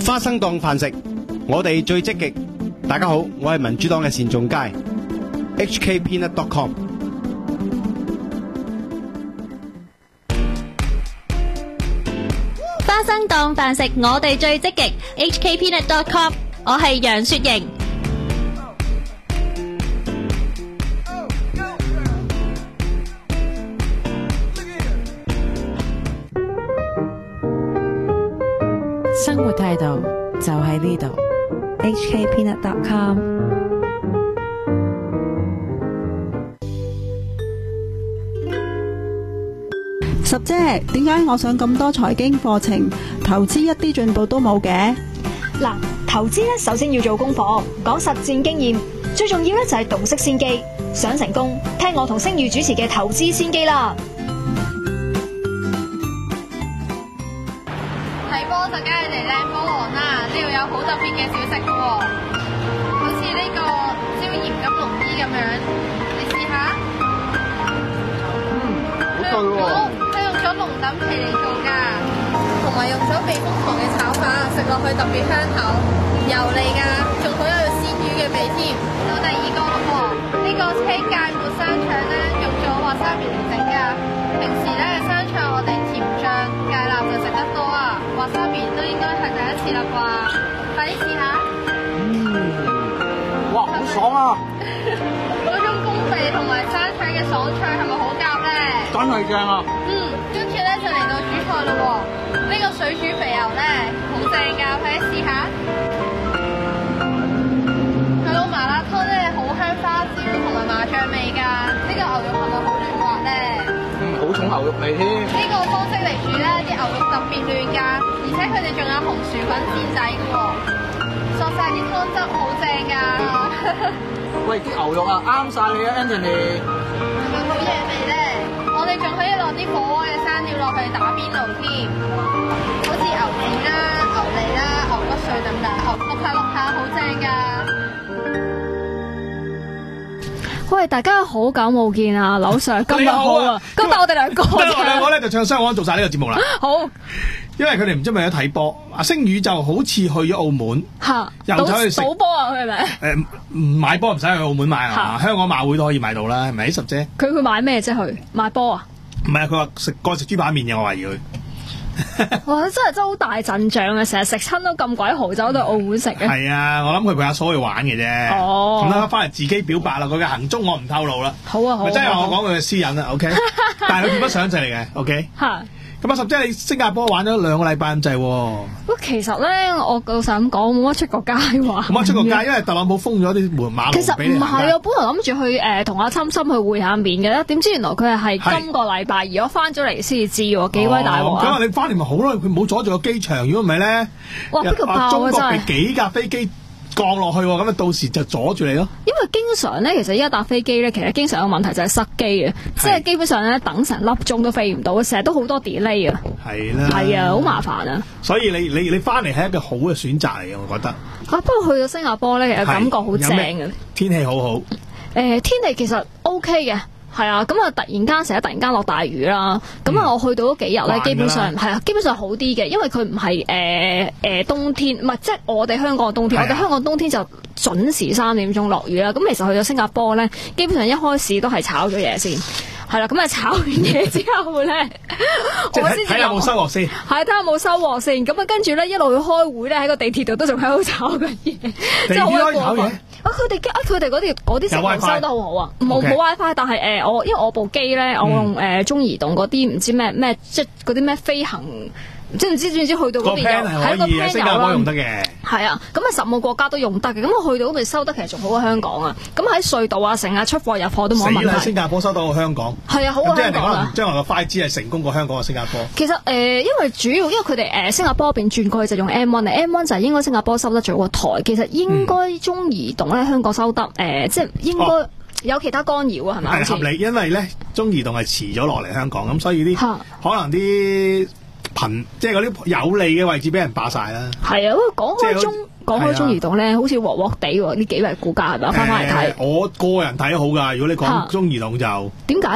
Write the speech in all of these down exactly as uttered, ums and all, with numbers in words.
花生檔飯食，我哋最積極。大家好，我係民主黨嘅單仲偕 H K peanut dot com。 花生檔飯食，我哋最積極 H K peanut dot com。我係楊雪瑩。 生活態度就喺呢度 H K peanut dot com。 十姐，點解我上咁多財經課程，投資一啲進步都冇嘅？ 嗱，投資咧首先要做功課，講實戰經驗，最重要咧就係洞悉先機。想成功，聽我同星宇主持嘅投資先機啦。 睇波就梗係嚟靚波王啦！呢度有好特別嘅小食嘅喎，好似呢個椒鹽金龍衣咁樣，你試下。嗯，好對喎。佢用咗龍躉皮嚟做㗎，同埋用咗避風塘嘅炒法，食落去特別香口，油膩㗎，仲好有鮮魚嘅味添。到第二個咯喎，呢個青芥末生腸咧，用咗滑沙面嚟整㗎。平時咧生腸我哋甜醬芥辣就食得多啊，滑沙面都應該係第一次啦啩，快啲試下。 嗯，哇，好爽啊！ 嗰種公味同埋生腸嘅爽脆係咪好夾咧？ 真係正啊！ 嗯，跟住咧就嚟到主菜咯喎，呢個水煮肥牛咧好正㗎，快啲試下。佢個麻辣湯咧好香花椒同埋麻醬味㗎，呢個牛肉係咪好嫩滑咧？ 嗯，好重牛肉味添。 呢個方式嚟煮咧，啲牛肉特別嫩㗎，而且佢哋仲有紅薯粉墊底嘅喎，索晒啲湯汁好正㗎。 喂，啲牛肉啊啱晒你啊 Anthony。 係咪好嘢味咧？我哋仲可以落啲火鍋嘅生料落去打邊爐添，好似牛腱啦、牛脷啦、牛骨碎等等，淥下淥下好正㗎。 喂，大家好久冇見啊，劉 Sir 今日好啊，今日我哋兩個， 今日我兩個咧就唱雙簧做晒呢個節目啦。 好， 因為佢哋唔知咪有睇波，阿星宇就好似去咗澳門， 吓， 又走去食賭波啊，佢係咪？ 誒，唔買波唔使去澳門買啊，香港馬會都可以買到啦，係咪？十姐， 佢佢買咩啫？去買波啊？ 唔係啊，佢話食過食豬扒麵嘅，我懷疑佢。 哇！真係真係好大陣仗啊！成日食親都咁鬼豪，走到澳門食嘅。 係啊，我諗佢陪阿嫂去玩嘅啫。 哦， 咁啦，翻嚟自己表白啦，佢嘅行蹤我唔透露啦。 好啊好啊， 咪真係我講佢嘅私隱啦 ，OK。但係佢見不上就嚟嘅 ，OK。 嚇。 咁啊，十姐你新加坡玩咗兩個禮拜咁滯喎。 不過其實咧，我老實咁講，冇乜出過街玩。 冇乜出過街，因為特朗普封咗啲門馬路。 其實唔係啊，本來諗住去誒同阿琛琛去會下面嘅，點知原來佢係係今個禮拜，而我翻咗嚟先至知喎，幾鬼大鑊啊！ 咁啊，你翻嚟咪好咯，佢冇阻住個機場，如果唔係咧， 哇！邊個爆啊！ 中國嘅幾架飛機降落去，咁啊到時就阻住你咯。 因為經常咧，其實依家搭飛機咧，其實經常有個問題就係塞機嘅，即係基本上咧等成粒鐘都飛唔到，成日都好多 delay 啊。 係啦， 係啊，好麻煩啊。所以你你你翻嚟係一個好嘅選擇嚟嘅，我覺得。 啊，不過去到新加坡咧，其實感覺好正嘅。 天氣好好。誒、 呃，天氣其實 OK 嘅。係啊，咁啊突然間成日突然間落大雨啦，咁、嗯、啊我去到嗰幾日咧，基本上係啊，基本上好啲嘅，因為佢唔係誒誒冬天，唔係即係我哋香港嘅冬天，我哋香港冬天就準時三點鐘落雨啦。咁其實去到新加坡咧，基本上一開始都係炒咗嘢先，係啦，咁啊炒完嘢之後咧，我先睇下有冇收穫先， 係睇下有冇收穫先。咁啊跟住咧一路去開會咧，喺個地鐵度都仲喺度炒緊嘢，即係好過分。啊！佢哋啊！佢哋嗰啲嗰啲食物收得好好啊，冇冇 WiFi， 但係誒、呃、我因為我部機咧，我用誒、呃、中移動嗰啲唔知咩咩，即係嗰啲咩飛行，即係唔知知唔知去到嗰邊有喺個 plan 新加坡用得嘅。 係啊，咁啊十五個國家都用得嘅，咁我去到嗰邊收得其實仲好過香港啊。咁喺隧道啊，成日出貨入貨都冇問題。 死啦！新加坡收到過香港。係啊，好過香港啊。 將來個快支係成功過香港嘅新加坡。 其實誒、呃，因為主要因為佢哋誒新加坡嗰邊轉過去就用 M 一 M 一就係應該新加坡收得最好個台。其實應該中移動咧香港收得誒、呃，即係應該有其他干擾啊，係咪？ 係合理，因為咧中移動係遲咗落嚟香港，咁所以啲可能啲頻即係嗰啲有利嘅位置俾人霸晒啦。係啊，講開中。講開中移動咧，好似鑊鑊地喎，呢幾日股價係咪翻翻嚟睇？我個人睇好㗎，如果你講中移動就點解咧？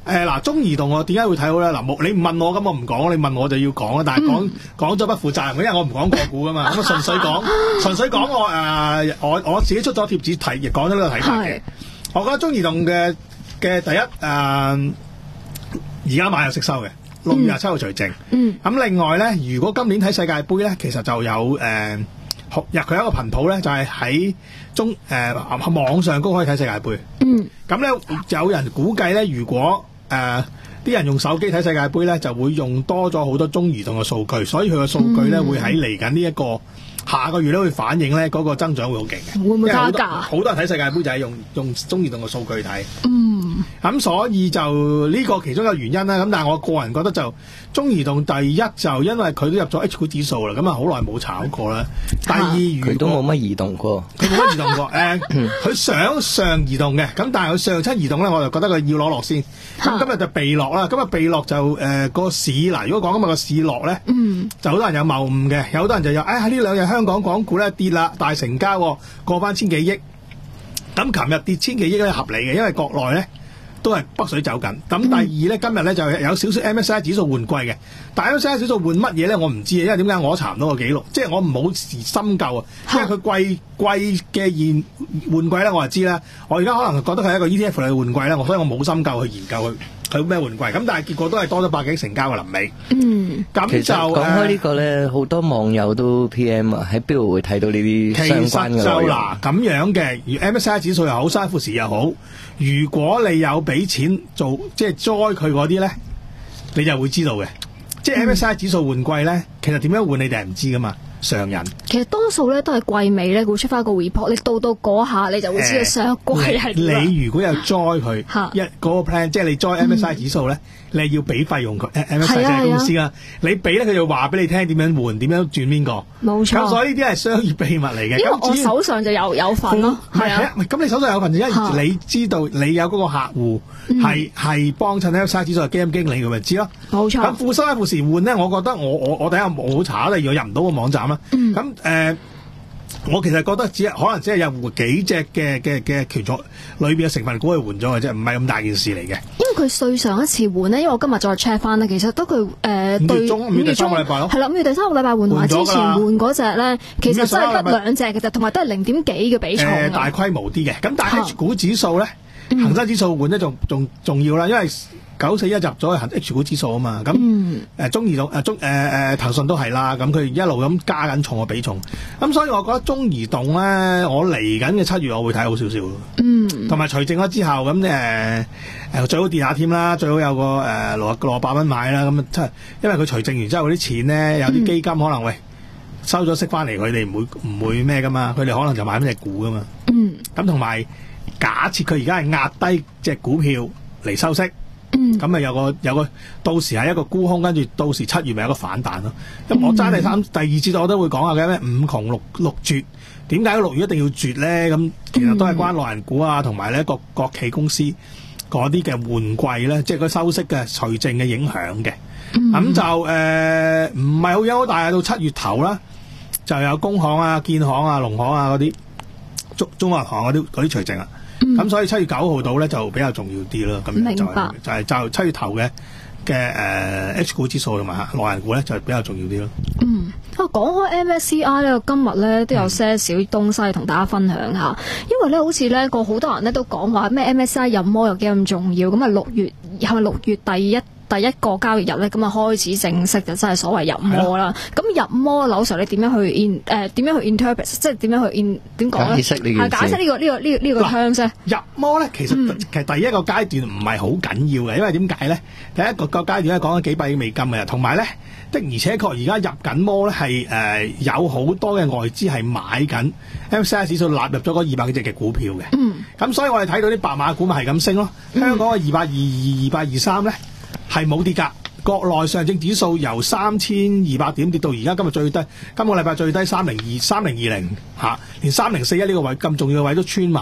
誒嗱，中移動我點解會睇好咧？嗱，冇你唔問我咁我唔講，你問我就要講啊。但係講講咗不負責任，因為我唔講個股噶嘛，咁啊純粹講，純粹講我誒、呃、我我自己出咗貼紙睇，亦講咗呢個睇法嘅。我覺得中移動嘅嘅第一誒，而、呃、家買有息收嘅，六月廿七號除淨。嗯。咁另外咧，如果今年睇世界盃咧，其實就有誒。呃入佢有一個頻譜咧，就係、是、喺中誒、呃、網上都可以睇世界盃。嗯，咁咧有人估計咧，如果誒啲、呃、人用手機睇世界盃咧，就會用多咗好多中移動嘅數據，所以佢嘅數據咧、嗯、會喺嚟緊呢一個下個月咧會反映咧嗰個增長會好勁嘅。會唔會加價？好多人睇世界盃就係用用中移動嘅數據睇。嗯，咁所以就呢個其中一個原因啦。咁但係我個人覺得就中移動第一就因為佢都入咗 H 股指數啦，咁啊好耐冇炒過啦。第二佢都冇乜移動過， 佢冇乜移動過。誒、呃，佢想上移動嘅，咁但係佢上親移動咧，我就覺得佢要攞落先。咁今日就避落啦。今日避落就誒、呃嗰個市嗱，如果講今日個市落咧，嗯，就好多人有謬誤嘅，有好多人就有誒喺呢兩日香港港股咧跌啦，大成交過翻千幾億。咁琴日跌千幾億咧合理嘅，因為國內咧都係北水走緊。咁第二咧，今日咧就有少少 M S I 指數換季嘅，但係 M S I 指數換乜嘢咧？我唔知啊，因為點解我查唔到個記錄，即係我唔好深究啊。因為佢季季嘅現換季咧，我就知啦。我而家可能覺得佢係一個 E T F 嚟換季咧，我所以我冇深究去研究佢佢咩換季。咁但係結果都係多咗百幾成交嘅臨尾。嗯，咁就其實講開呢個咧，好、呃、多網友都 P M 啊，喺邊度會睇到呢啲相關嘅內容？其實就嗱咁樣嘅，如 M S I 指數又好，三富時又好，如果你有俾錢做即係栽佢嗰啲咧，你就會知道嘅。即係 M S I 指數換季咧，其實點樣換你哋係唔知噶嘛。常人其實多數咧都係季尾咧會出翻個 report，你到到嗰下你就會知道上一季係點、 呃、你如果有 join 佢一嗰個 plan，即係你 join M S I 指數咧、嗯，你係要俾費用佢 M S I 即係公司啊，你俾咧佢就話俾你聽點樣換，點樣轉邊個。冇錯。咁所以呢啲係商業秘密嚟嘅。 因為我手上就有有份咯。係啊。 咁你手上有份，因為你知道你有嗰個客戶係係幫襯 M S I 指數嘅基金經理，佢咪知咯。冇錯。咁富收一富時換咧，我覺得我我我第一冇查啦，如果入唔到個網站啦。咁、嗯誒、呃，我其實覺得只係可能只係有換幾隻嘅嘅嘅權重裏邊嘅成分股去換咗嘅啫，唔係咁大件事嚟嘅。因為佢對上一次換咧，因為我今日再 check 翻咧，其實都佢誒、呃、 五月中五月第三個禮拜咯， 係啦，五月第三個禮拜換同埋之前換嗰隻咧，其實真係得兩隻嘅啫，同埋都係零點幾嘅比重、呃。大規模啲嘅，咁但係 H 股指數咧，恒生指數換咧仲仲重要啦，因為九四一入咗去 H 股指數啊嘛，咁誒、嗯呃、中移動誒中誒誒騰訊都係啦，咁佢一路咁加緊重個比重，咁所以我覺得中移動咧，我嚟緊嘅七月我會睇好少少咯，嗯，同埋除淨咗之後咁誒誒最好跌下添啦，最好有個誒六六百蚊買啦，咁即係因為佢除淨完之後嗰啲錢咧，有啲基金可能喂收咗息翻嚟，佢哋唔會唔會咩噶嘛，佢哋可能就買翻隻股噶嘛，嗯，咁同埋假設佢而家係壓低隻股票嚟收息。嗯，咁咪有個有個到時係一個沽空，跟住到時七月咪有個反彈咯。咁、嗯、我揸第三第二節我都會講下嘅咩五窮六六絕，點解六月一定要絕咧？咁其實都係關內銀股啊，同埋咧國國企公司嗰啲嘅換季咧，即係個收息嘅除淨嘅影響嘅。咁、嗯、就誒唔係好優，但係到七月頭啦，就有工行啊、建行啊、農行啊嗰啲中中國銀行嗰啲嗰啲除淨啊。咁、嗯、所以七月九號到咧就比較重要啲咯，咁就係就係就七月頭嘅嘅誒 H 股指數同埋內銀股咧就比較重要啲咯。嗯，啊講開 M S C I 咧，今日咧都有些少東西同大家分享下，因為咧好似咧個好多人咧都講話咩 M S C I 入摩有幾咁重要，咁啊六月係咪六月第一？第一個交易日咧，咁啊開始正式就真係所謂入摩啦。咁入摩樓上你點樣去 in 誒點樣去 interpret， 即係點樣去 in 點講咧？解釋呢個解釋呢個呢個呢個呢個 terms 咧。入摩咧其實、嗯、其實第一個階段唔係好緊要嘅，因為點解咧？第一個個階段咧講緊幾百億美金嘅，同埋咧的而且確而家入緊摩咧係誒有好多嘅外資係買緊 M S C I 指數納入咗嗰二百幾隻嘅股票嘅。嗯。咁所以我哋睇到啲白馬股咪係咁升咯。香港嘅二百二二、二百二三咧。係冇跌㗎，國內上證指數由三千二百點跌到而家今日最低，今個禮拜最低三零二三零二零嚇，連三零四一呢個位咁重要嘅位都穿埋。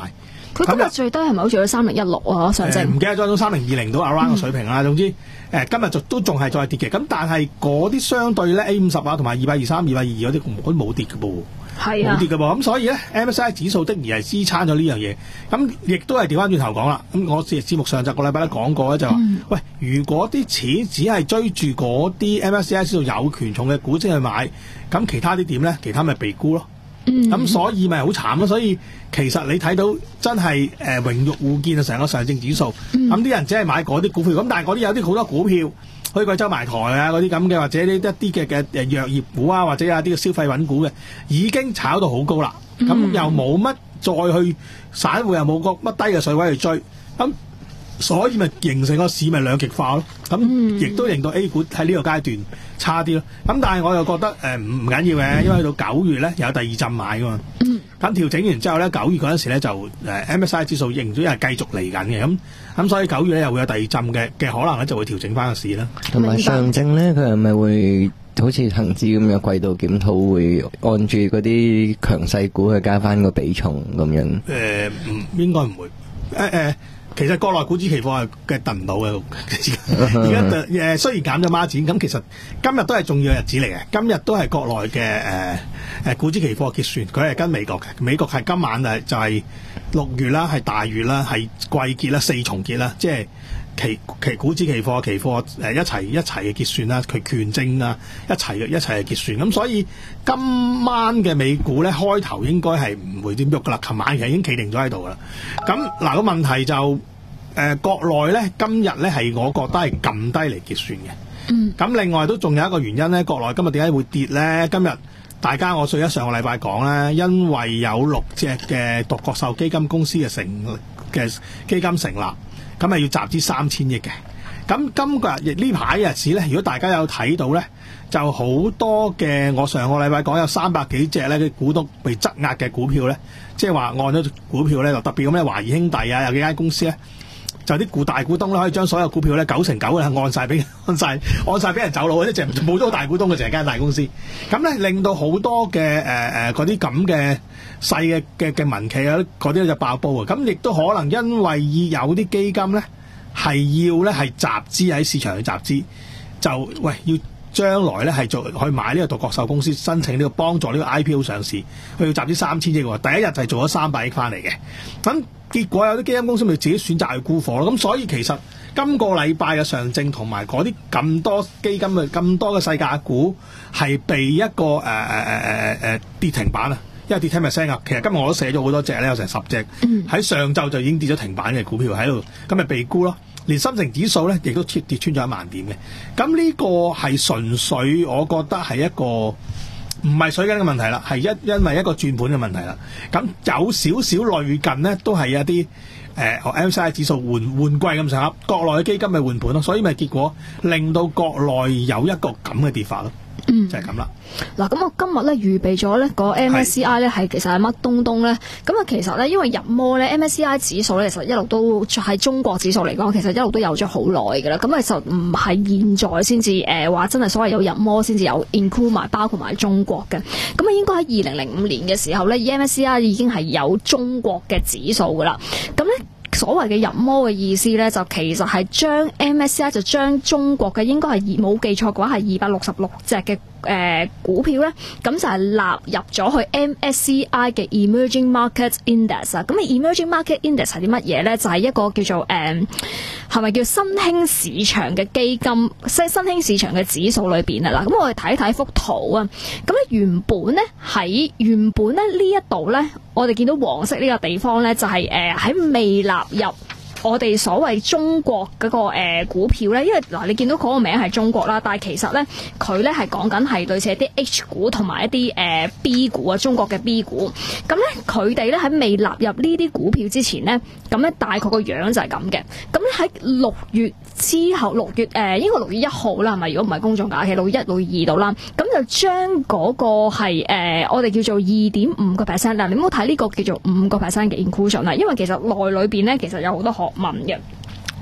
佢今日最低係咪好似有三零一六啊？上證唔記得咗，到三零二零到 around 個水平啦。總之誒今日就都仲係再跌嘅。咁但係嗰啲相對咧 A 五十啊，同埋二百二三、二百二二嗰啲，嗰啲冇跌嘅噃。 係啊， 冇跌嘅噃，咁所以咧 M S C I 指數的而係支撐咗呢樣嘢，咁亦都係調翻轉頭講啦。咁我節節目上集個禮拜都講過咧，就話、嗯、喂，如果啲錢只係追住嗰啲 M S C I 指數有權重嘅股先去買，咁其他啲點咧？其他咪被沽咯。咁、嗯、所以咪好慘咯。所以其實你睇到真係誒榮辱互見啊，成個上證指數，咁、嗯、啲人只係買嗰啲股票，咁但係嗰啲有啲好多股票。去貴州埋台啊，嗰啲咁嘅，或者呢一啲嘅嘅誒藥業股啊，或者有啲嘅消費品股嘅，已經炒到好高啦。咁、嗯、又冇乜再去散戶又冇個乜低嘅水位去追，咁所以咪形成個市咪兩極化咯。咁亦都令到 A 股喺呢個階段差啲咯。咁但係我又覺得誒唔唔緊要嘅，因為去到九月咧有第二陣買噶嘛。咁調整完之後咧，九月嗰陣時咧就誒 M S C I 指數仍然係繼續嚟緊嘅。咁咁所以九月咧又會有第二陣嘅嘅可能咧，就會調整翻個市啦。 同埋上證咧，佢係咪會好似恒指咁樣季度檢討，會按住嗰啲強勢股去加翻個比重咁樣？誒、 呃，唔應該唔會。誒、呃、誒。其實國內股指期貨係嘅燉唔到嘅，而家誒雖然減咗孖展，咁其實今日都係重要嘅日子嚟嘅。今日都係國內嘅誒誒股指期貨結算，佢係跟美國嘅。美國係今晚誒就係六月啦，係大月啦，係季結啦，四重結啦，即係期期股指期貨、期貨誒一齊一齊嘅結算啦，佢權證啊一齊嘅一齊嘅結算。咁所以今晚嘅美股咧開頭應該係唔會點喐噶啦，琴晚其實已經企定咗喺度噶啦。咁嗱個問題就。誒、呃、國內咧今日咧係我覺得係撳低嚟結算嘅。嗯。咁另外都仲有一個原因咧，國內今日點解會跌咧？今日大家我上一上個禮拜講咧，因為有六隻嘅獨角獸基金公司嘅成嘅基金成立，咁係要集資三千億嘅。咁今個日呢排日子咧，如果大家有睇到咧，就好多嘅我上個禮拜講有三百幾隻咧嘅股東被質押嘅股票咧，即係話按咗股票咧，就特別咁咧，華誼兄弟啊，有幾間公司咧。就啲股大股東咧，可以將所有股票咧九成九嘅按晒俾按晒按晒俾人走佬，即係冇咗大股東嘅成間大公司。咁咧令到好多嘅誒誒嗰啲咁嘅細嘅嘅嘅民企啊，嗰啲就爆煲啊！咁亦都可能因為有啲基金咧係要咧係集資喺市場去集資，就喂要將來咧係做去買呢個獨角獸公司，申請呢個幫助呢個 I P O 上市，佢要集資三千億喎。第一日就係做咗三百億翻嚟嘅，咁。結果有啲基金公司咪自己選擇去沽貨咯，咁所以其實今個禮拜嘅上證同埋嗰啲咁多基金嘅咁多嘅細價股係被一個誒誒誒誒誒跌停板啊，因為跌停 percent 啊。其實今日我都寫咗好多隻咧，有成十隻喺上晝就已經跌咗停板嘅股票喺度，咁咪被沽咯。連深成指數咧亦都跌跌穿咗一萬點嘅，咁呢個係純粹我覺得係一個。唔係水緊嘅問題啦，係一因為一個轉盤嘅問題啦。咁有少少類近呢，都係一啲誒、呃、M S C I 指數換換季咁上下，國內嘅基金咪換盤咯，所以咪結果令到國內有一個咁嘅跌法咯。嗯，就係咁啦。 嗱，咁我今日咧預備咗咧個 M S C I 咧係其實係乜東東咧？咁啊，其實咧因為入摩咧 M S C I 指數咧，其實一路都喺中國指數嚟講，其實一路都有咗好耐㗎啦。咁其實唔係現在先至誒話真係所謂有入摩先至有 include 埋包括埋中國嘅。咁啊，應該喺二零零五年嘅時候咧 ，M S C I 已經係有中國嘅指數㗎啦。咁咧。所謂嘅入摩嘅意思咧，就其實係將 M S C I 就將中國嘅應該係冇記錯嘅話係二百六十六隻嘅誒股票咧，咁就係納入咗去 M S C I 嘅 Emerging Market Index 啊。咁 Emerging Market Index 係啲乜嘢咧？就係、是、一個叫做誒係咪叫新興市場嘅基金，即係新興市場嘅指數裏邊啊。嗱，咁我哋睇睇幅圖啊。咁咧原本咧喺原本咧呢一度咧，我哋見到黃色呢個地方咧，就係誒喺未納入我哋所謂中國嗰、那個誒、呃、股票咧，因為嗱你見到嗰個名係中國啦，但係其實咧佢咧係講緊係類似一啲 H 股同埋一啲誒、呃、B 股啊，中國嘅 B 股。咁咧佢哋咧喺未納入呢啲股票之前咧，咁咧大概個樣就係咁嘅。咁咧喺六月之後，六月誒、呃、應該六月一號啦，係咪？如果唔係公眾假期，六月一、六月二度啦，咁就將嗰個係誒、呃、我哋叫做二點五個 percent 啦。你唔好睇呢個叫做五個 percent 嘅 inclusion 啦，因為其實內裏邊咧其實有好多學問嘅。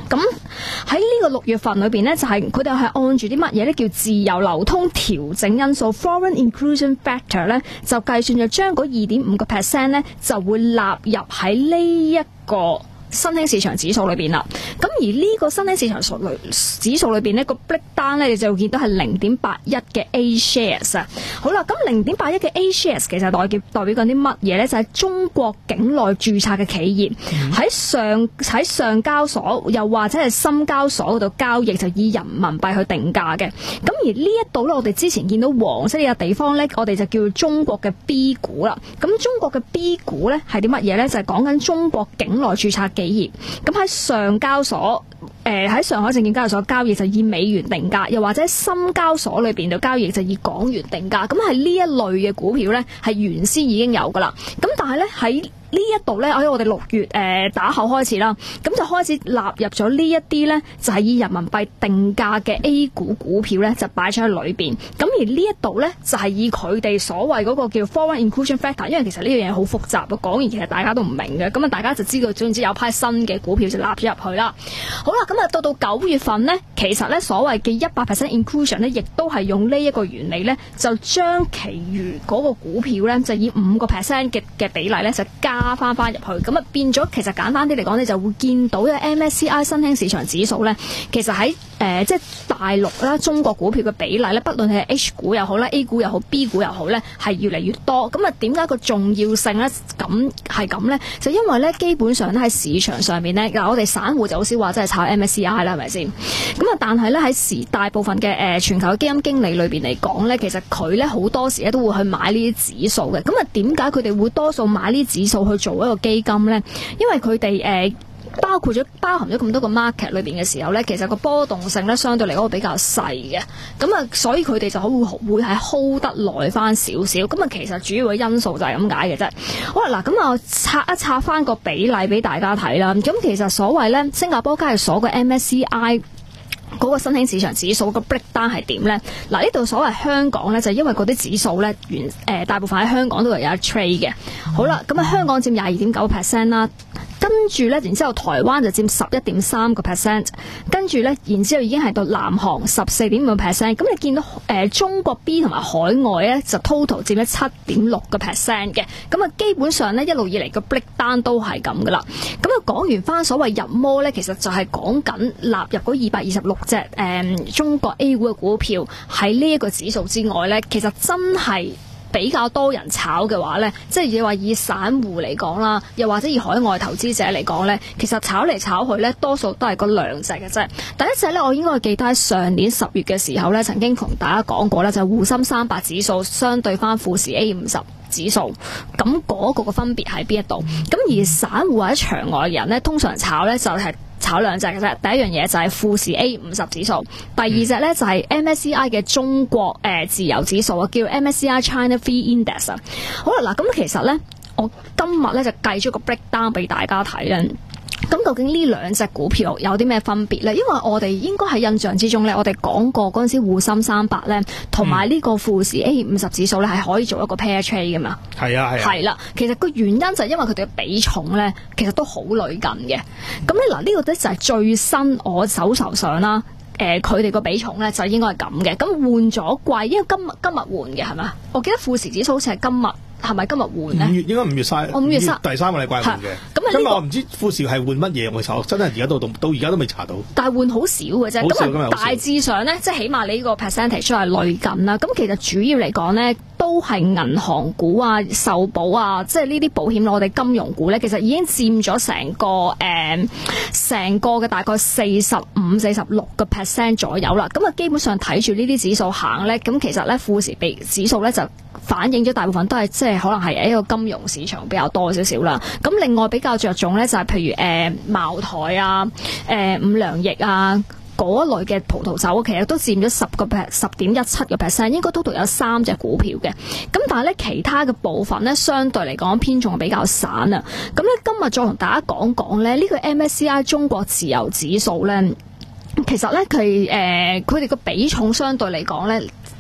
咁喺呢個六月份裏邊咧，就係佢哋係按住啲乜嘢咧？叫自由流通調整因素 （Foreign Inclusion Factor） 咧，就計算咗將嗰二點五個 percent 咧，就會納入喺呢一個新興市場指數裏邊啦，咁而呢個新興市場數裏指數裏邊呢個 breakdown 咧，你就會見到係零點八一嘅 A shares 啊。好啦，咁零點八一嘅 A shares 其實代表代表緊啲乜嘢咧？就係、是、中國境內註冊嘅企業喺、嗯、上喺上交所又或者係深交所嗰度交易，就以人民幣去定價嘅。咁而呢一度咧，我哋之前見到黃色呢個地方咧，我哋就叫中國嘅 B 股啦。咁中國嘅 B 股咧係啲乜嘢咧？就係講緊中國境內註冊企業，咁喺上交所，誒、呃、喺上海證券交易所交易就以美元定價，又或者深交所裏邊嘅交易就以港元定價。咁係呢一類嘅股票咧，係原先已經有噶啦。咁但係咧喺呢一度咧，喺我哋六月誒、呃、打後開始啦，咁就開始納入咗呢一啲咧，就係、是、以人民幣定價嘅 A 股股票咧，就擺咗喺裏邊。咁而呢一度咧，就係、是、以佢哋所謂嗰個叫 Foreign Inclusion Factor， 因為其實呢樣嘢好複雜，講完其實大家都唔明嘅，咁啊大家就知道總之有批新嘅股票就納咗入去啦。好啦，咁啊到到九月份咧，其實咧所謂嘅一百 percent inclusion 咧，亦都係用呢一個原理咧，就將其餘嗰個股票咧，就以五個 percent 嘅嘅比例咧，就加加翻翻入去，咁啊變咗，其實簡單啲嚟講，你就會見到嘅 M S C I 新興市場指數咧，其實喺誒、呃、即係大陸啦，中國股票嘅比例咧，不論係 H 股又好啦 A 股又好 B 股又好咧，係越嚟越多。咁啊點解個重要性咧咁係咁咧？就因為咧基本上咧喺市場上面咧，嗱我哋散戶就好少話真係炒 M S C I 啦，係咪先？咁啊但係咧喺時大部分嘅誒、呃、全球嘅基金經理裏邊嚟講咧，其實佢咧好多時咧都會去買呢啲指數嘅。咁啊點解佢哋會多數買呢啲指數去做一個基金咧？因為佢哋誒包括咗包含咗咁多個 market 裏邊嘅時候咧，其實個波動性咧相對嚟講比較細嘅，咁啊所以佢哋就會會係 hold 得耐翻少少。咁啊其實主要嘅因素就係咁解嘅啫。好啦，嗱咁啊拆一拆翻個比例俾大家睇啦。咁其實所謂咧新加坡交易所嘅 M S C I。嗰個新興市場指數個 breakdown 係點咧？嗱呢度所謂香港咧，就係、因為嗰啲指數咧，原誒、呃、大部分喺香港都係有一 trade 嘅。好啦，咁啊香港佔廿二點九 percent 啦，跟住咧，然之後台灣就佔十一點三個 percent， 跟住咧，然之後已經係到南韓十四點五個 percent。咁你見到誒、呃、中國 B 同埋海外咧，就 total 佔咗七點六個 percent 嘅。咁啊基本上咧一路以嚟個 breakdown 都係咁噶啦。咁啊講完翻所謂入摩咧，其實就係講緊納入嗰二百二十六隻誒、嗯、中國 A 股嘅股票喺呢一個指數之外咧，其實真係比較多人炒嘅話咧，即係你話以散戶嚟講啦，又或者以海外投資者嚟講咧，其實炒嚟炒去咧，多數都係嗰兩隻嘅啫。第一隻咧，我應該記得喺上年十月嘅時候咧，曾經同大家講過咧，就係滬深三百指數相對翻富時 A 五十指數，咁嗰個嘅分別喺邊一度？咁而散戶或者場外人咧，通常炒咧就係、是。炒兩隻嘅啫，第一樣嘢就係富時 A 五十指數，第二隻咧就係 M S C I 嘅中國誒、呃、自由指數啊，叫 M S C I China Free Index 啊。好啦，嗱咁其實咧，我今日咧就計咗個 breakdown 俾大家睇咧。咁究竟呢兩隻股票有啲咩分別咧？因為我哋應該喺印象之中咧，我哋講過嗰陣時滬深三百咧，同埋呢個富時 A 五十指數咧係可以做一個 pair trade 噶嘛。係啊係啊。係啦，其實個原因就係因為佢哋嘅比重咧，其實都好類近嘅。咁咧嗱，呢個咧就係最新我手頭上啦。誒佢哋個比重咧就應該係咁嘅。咁換咗季，因為今日今日換嘅係咪？我記得富時指數好似係今日。係咪今日換咧？五月應該五月三，我五月三第三個禮拜換嘅。咁啊，今日我唔知富時係換乜嘢，我查真係而家到到到而家都未查到。但係換好少嘅啫。咁啊，大致上咧，即係起碼你呢個 percentage 都係類近啦。咁其實主要嚟講咧，都係銀行股啊、壽保啊，即係呢啲保險我哋金融股咧，其實已經佔咗成個誒成個嘅大概四十五、四十六個 percent 左右啦。咁啊，基本上睇住呢啲指數行咧，咁其實咧富時比指數咧就反映咗大部分都係即係可能係一個金融市場比較多少少啦。咁另外比較着重咧就係、是、譬如誒、呃、茅台啊、誒、呃、五糧液啊嗰一類嘅葡萄酒，其實都佔咗十個 percent、十點一七個 percent， 應該 total 有三隻股票嘅。咁但係咧其他嘅部分咧，相對嚟講偏重比較散啊。咁咧今日再同大家講講咧，呢、這個 M S C I 中國自由指數咧，其實咧佢誒佢哋個比重相對嚟講咧。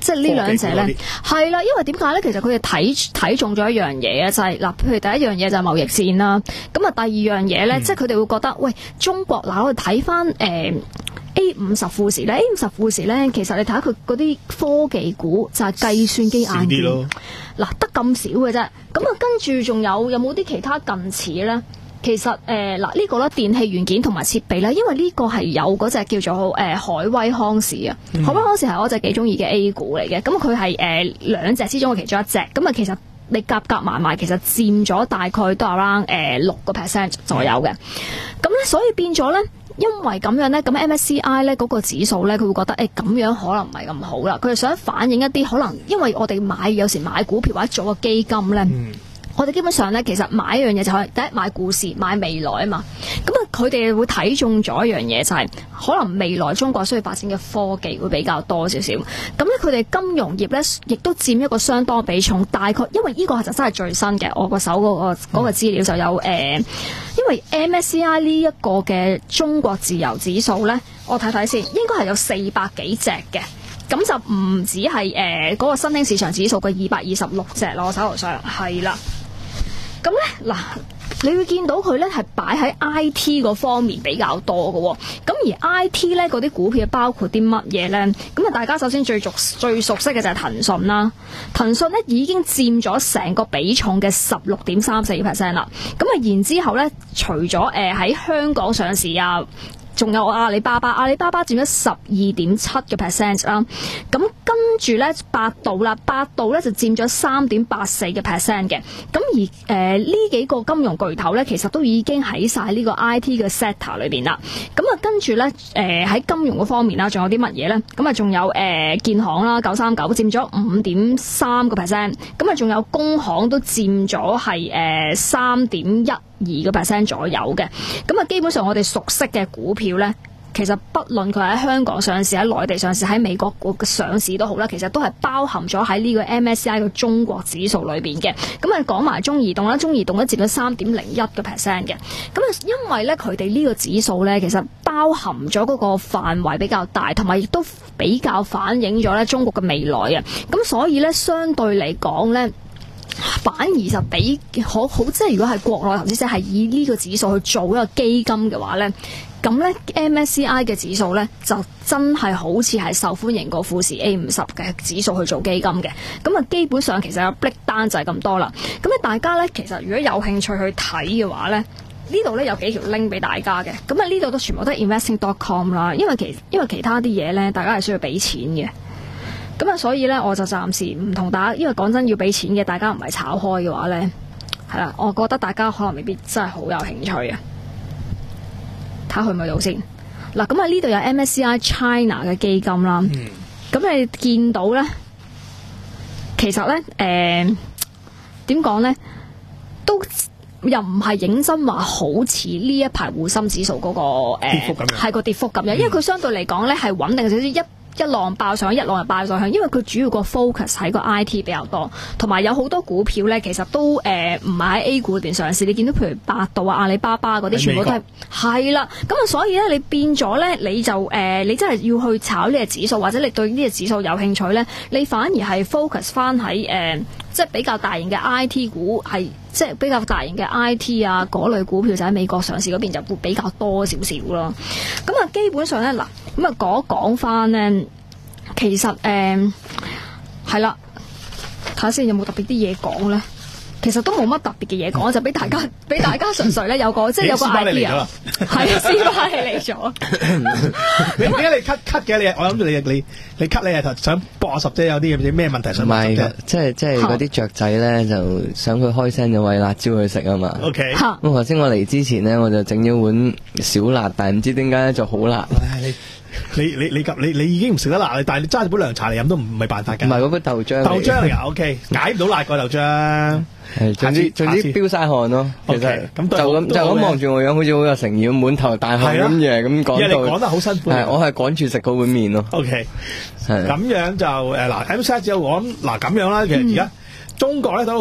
即係呢兩者咧，係啦，因為點解咧？其實佢哋睇睇中咗一樣嘢啊，就係、是、嗱，譬如第一樣嘢就係貿易戰啦。咁啊，第二樣嘢咧，嗯、即係佢哋會覺得，喂，中國嗱，我哋睇翻誒 A 五十富時咧 ，A 五十富時咧，其實你睇下佢嗰啲科技股就係計算機硬件，嗱得咁少嘅啫。咁啊，跟住仲有有冇啲其他近似咧？其實誒嗱、呃這個、呢個咧電器元件同埋設備咧，因為呢個係有嗰隻叫做誒、呃、海威康視啊，嗯、海威康視係我隻幾中意嘅 A 股嚟嘅，咁佢係誒兩隻之中嘅其中一隻，咁啊其實你夾夾埋埋，其實佔咗大概都係 around 誒六個 percent 左右嘅，咁咧、嗯、所以變咗咧，因為咁樣咧，咁 M S C I 咧嗰個指數咧，佢會覺得誒咁、欸、樣可能唔係咁好啦，佢係想反映一啲可能，因為我哋買有時買股票或者做個基金咧。嗯我哋基本上咧，其實買一樣嘢就係第一買故事、買未來啊嘛。咁啊，佢哋會睇中咗一樣嘢，就係、是、可能未來中國需要發展嘅科技會比較多少少。咁咧，佢哋金融業咧，亦都佔一個相當比重。大概因為呢個就真係最新嘅，我個手嗰、那個嗰、那個資料就有誒、呃，因為 M S C I 呢一個嘅中國自由指數咧，我睇睇先，應該係有四百幾隻嘅。咁就唔止係誒嗰個新興市場指數嘅二百二十六隻咯，我手頭上係啦。咁咧嗱，你會見到佢咧係擺喺 I T 嗰方面比較多嘅喎、哦。咁而 I T 咧嗰啲股票包括啲乜嘢咧？咁啊，大家首先最熟最熟悉嘅就係騰訊啦。騰訊咧已經佔咗成個比重嘅十六點三四 percent 啦。咁啊，然之後咧，除咗誒喺香港上市啊。仲有阿里巴巴，阿里巴巴佔咗十二點七嘅 percent 啦。咁跟住咧，百度啦，百度咧就佔咗三點八四嘅 percent 嘅。咁而誒呢、呃、幾個金融巨頭咧，其實都已經喺晒呢個 I T 嘅 sector 裏邊啦。咁啊，跟住咧誒喺金融嗰方面啦，仲有啲乜嘢咧？咁啊，仲有誒建行啦，九三九佔咗五點三個 percent。咁啊，仲有工行都佔咗係誒三點一二個 percent 左右嘅。咁啊，基本上我哋熟悉嘅股票咧，其實不論佢喺香港上市、喺內地上市、喺美國嘅上市都好啦，其實都係包含咗喺呢個 M S C I 嘅中國指數裏邊嘅。咁啊，講埋中移動啦，中移動咧佔咗三點零一個 percent 嘅。咁啊，因為咧佢哋呢個指數咧，其實包含咗嗰個範圍比較大，同埋亦都比較反映咗咧中國嘅未來嘅。咁所以咧，相對嚟講咧，反而就比好好，即係如果係國內投資者係以呢個指數去做一個基金嘅話咧，咁咧 M S C I 嘅指數咧就真係好似係受歡迎過富時 A 五十嘅指數去做基金嘅。咁啊，基本上其實有 break down就係咁多啦。咁咧大家咧其實如果有興趣去睇嘅話咧，呢度咧有幾條 link 俾大家嘅。咁啊，呢度都全部都係 investing dot com 啦。因為其因為其他啲嘢咧，大家係需要俾錢嘅。咁啊，所以咧我就暫時唔同大家，因為講真要俾錢嘅，大家唔係炒開嘅話咧，係啦，我覺得大家可能未必真係好有興趣啊。睇下去唔去到先。嗱，咁啊呢度有 M S C I China 嘅基金啦。咁、嗯、你見到咧，其實咧，誒點講咧，都又唔係認真話好似呢一排滬深指數嗰、那個誒，係、呃、個跌幅咁樣，因為佢相對嚟講咧係穩定少少一。一浪爆上去，一浪又爆上去，因為佢主要個 focus 喺個 I T 比較多，同埋有好多股票咧，其實都誒唔係喺 A 股裏邊上市。你見到譬如百度啊、阿里巴巴嗰啲，全部都係係啦。咁啊，所以咧，你變咗咧，你就誒、呃，你真係要去炒呢個指數，或者你對呢個指數有興趣咧，你反而係 focus 翻喺誒，即係比較大型嘅 I T 股，係即係比較大型嘅 I T 啊嗰類股票，就喺美國上市嗰邊就會比較多少少咯。咁啊，基本上咧嗱。咁啊，講講翻咧，其實誒係啦，睇下先有冇特別啲嘢講咧。其實都冇乜特別嘅嘢講，就俾大家俾大家純粹咧有個即係有個 idea。係啊，斯巴你嚟咗。 你點解你 cut cut 嘅？你我諗住你你你 cut 你係想搏我十啫？有啲咩問題想問？唔係， 即係即係嗰啲雀仔咧，就想佢開聲就餵辣椒去食啊嘛。OK。咁頭先我嚟之前咧，我就整咗碗小辣，但係唔知點解咧就好辣。 你你你你你已經唔食得辣，但係你揸住杯涼茶嚟飲都唔唔係辦法㗎。 唔係嗰杯豆漿。豆漿嚟㗎 ，OK，解唔到辣個豆漿。 係，總之總之飆晒汗咯。其實咁就咁就咁望住我樣，好似好有誠意，滿頭大汗咁嘢咁講到。因為你講得好辛苦。係，我係趕住食嗰碗麵咯。OK， 係咁樣就誒嗱 ，M S C I 只有講嗱咁樣啦。其實而家中國咧都。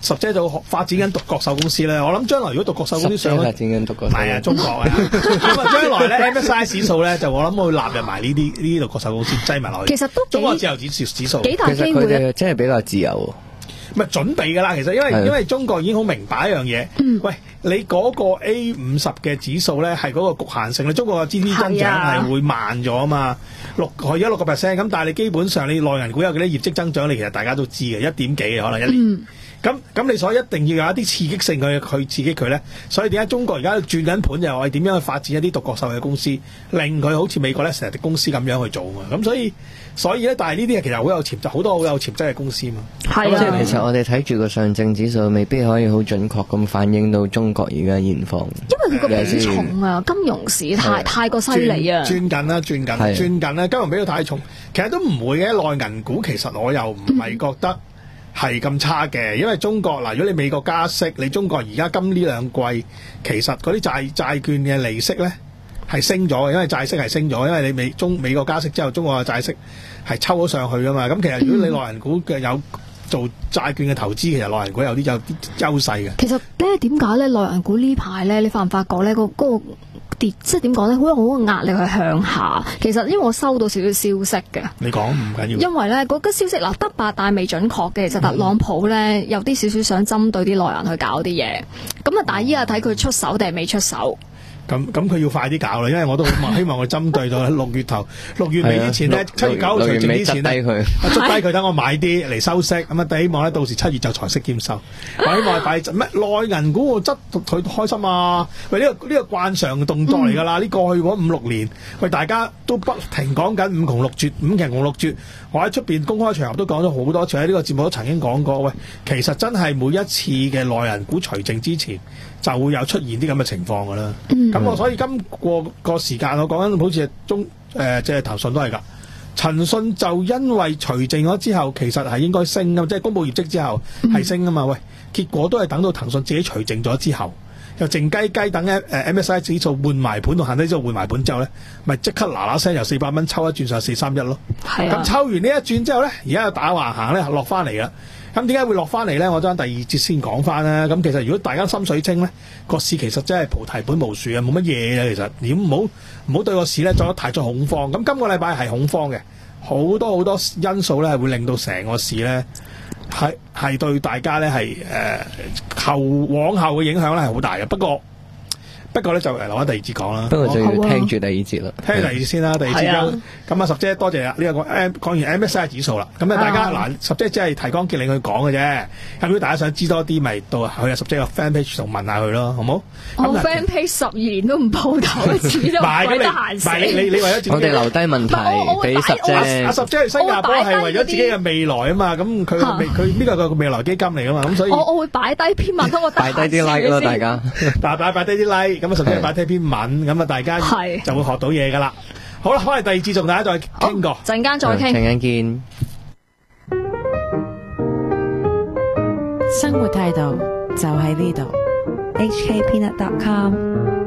十姐就發展緊獨角獸公司咧。我諗將來如果獨角獸公司上， 發展緊獨角獸， 係啊，中國啊。咁啊，將來咧 M S I 指數咧，就我諗會納入埋呢啲呢啲獨角獸公司擠埋落去。 其實都中國自由指數指數， 幾大機會。 其實佢哋真係比較自由。 唔係準備㗎啦，其實因為因為中國已經好明白一樣嘢。嗯、喂，你嗰個 A 五十嘅指數咧係嗰個局限性，你中國嘅 G D P 增長係會慢咗啊嘛，六而家六個 percent 咁，但係你基本上你內銀股有幾多業績增長，你其實大家都知嘅，一點幾可能一年。咁咁、嗯、你所以一定要有一啲刺激性去去刺激佢咧，所以點解中國而家轉緊盤就係我哋點樣去發展一啲獨角獸嘅公司，令佢好似美國咧成日啲公司咁樣去做啊嘛，咁所以。所以咧，但係呢啲其實好有潛質，好多好有潛質嘅公司嘛。 係啊，即係其實我哋睇住個上證指數，未必可以好準確咁反映到中國而家現況。 因為佢個比重啊，金融市太太過犀利啊。 轉緊啦，轉緊，轉緊啦，金融比較太重，其實都唔會嘅。內銀股其實我又唔係覺得係咁差嘅，因為中國嗱，如果你美國加息，你中國而家今呢兩季其實嗰啲債債券嘅利息咧。係升咗嘅，因為債息係升咗，因為你美中美國加息之後，中國嘅債息係抽咗上去噶嘛。咁其實如果你內銀股嘅有做債券嘅投資，其實內銀股有啲有啲優勢嘅。 其實咧點解咧內銀股呢排咧，你發唔發覺咧個嗰個跌，即係點講咧，好有好嘅壓力去向下。其實因為我收到少少消息嘅， 你講唔緊要。 因為咧嗰個消息嗱得八，但係未準確嘅。其實特朗普咧有啲少少想針對啲內銀去搞啲嘢。咁啊，但係依家睇佢出手定係未出手。 咁咁佢要快啲搞啦，因為我都好希望佢針對到六月頭、六月尾之前咧，七月九號除淨之前咧，捉低佢，等我買啲嚟收息。咁啊，希望咧到時七月就財息兼收。我希望擺咩內銀股我執佢開心啊！喂，呢個呢個慣常動作嚟㗎啦，呢過去嗰五六年，喂大家都不停講緊五窮六絕，五窮六絕。我喺出邊公開場合都講咗好多次，喺呢個節目都曾經講過。喂，其實真係每一次嘅內銀股除淨之前，就會有出現啲咁嘅情況㗎啦。咁、嗯、我所以今個個時間我講緊好似係中誒即係騰訊都係㗎。騰訊就因為除淨咗之後，其實係應該升㗎，即係公佈業績之後係升㗎嘛。喂，結果都係等到騰訊自己除淨咗之後，又靜雞雞等誒 M S I 指數換埋盤同恒生指數換埋盤之後咧，咪即刻嗱嗱聲由四百蚊抽一轉上四三一咯。係啊。咁抽完呢一轉之後咧，而家又打橫行咧，落翻嚟啦。咁點解會落翻嚟咧？我將第二節先講翻啦。咁其實如果大家心水清咧，個市其實真係菩提本無樹啊，冇乜嘢嘅其實。你唔好唔好對個市咧作得太咗恐慌。咁今個禮拜係恐慌嘅，好多好多因素咧係會令到成個市咧係係對大家咧係誒後往後嘅影響咧係好大嘅。不過不過咧就留翻第二節講啦。 不過就要聽住第二節啦。 聽住第二節先啦，第二節休。咁啊，十姐多謝啦。呢個講 M 講完 M S I 指數啦。咁啊，大家嗱，十姐只係提綱挈領佢講嘅啫。咁如果大家想知多啲，咪到去啊十姐個 fan page 度問下佢咯，好冇？ 我 fan page 十二年都唔鋪頭一次都唔鬼得閒死。 你你你為咗自己， 我哋留低問題俾十姐。 阿十姐去新加坡係為咗自己嘅未來啊嘛。咁佢佢呢個個未來基金嚟噶嘛。咁所以我我會擺低篇文，我擺低啲 like 咯，大家。 擺擺擺低啲 like，咁啊十姐擺低篇文，咁啊大家就會學到嘢噶啦。好啦，可能第二節同大家再傾過， 陣間再傾， 陣間見。 生活態度就喺呢度。H K Peanut dot com